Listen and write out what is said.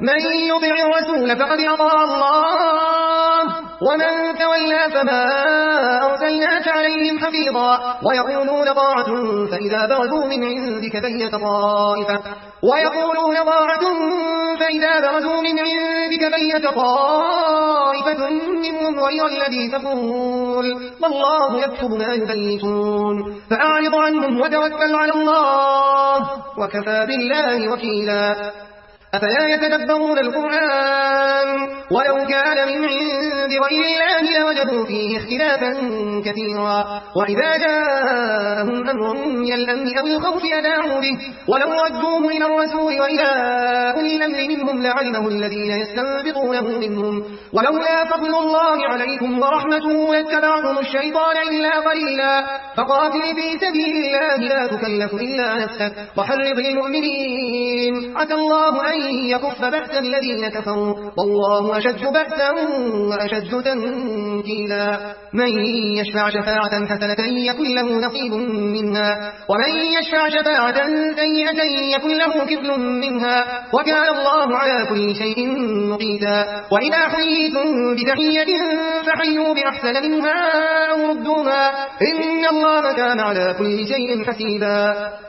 من يطع الرسول فقد أطاع الله ومن تولى فما أرسلناك عليهم حفيظا ويقولون طاعة فإذا برزوا من عندك بيت طائفة منهم غير الذي تقول والله يكتب ما يبيتون فأعرض عنهم وتوكل على الله وكفى بالله وكيلا أفلا يتدبرون القرآن ولو كان من عند غير الله لوجدوا فيه اختلافا كثيرا وإذا جاءهم أمر من الأمن أو الخوف أذاعوا به ولو ردوه إلى الرسول وإلى أولي الأمر منهم لعلمه الذين يستنبطونه منهم ولولا فضل الله عليكم ورحمته لاتبعتم الشيطان إلا قليلا فقاتل في سبيل الله لا تكلف إلا نفسك وحرض المؤمنين عسى الله أن يكف بأس الذين كفروا والله أشد بأسا وأشد تنكيلا من يشفع شفاعة حسنة يكن له نصيب منها ومن يشفع شفاعة سيئة يكن له كفل منها وكان الله على كل شيء مقيتا وإذا حييتم بتحية فحيوا بأحسن منها أو ردوها إن الله كان على كل شيء حسيبا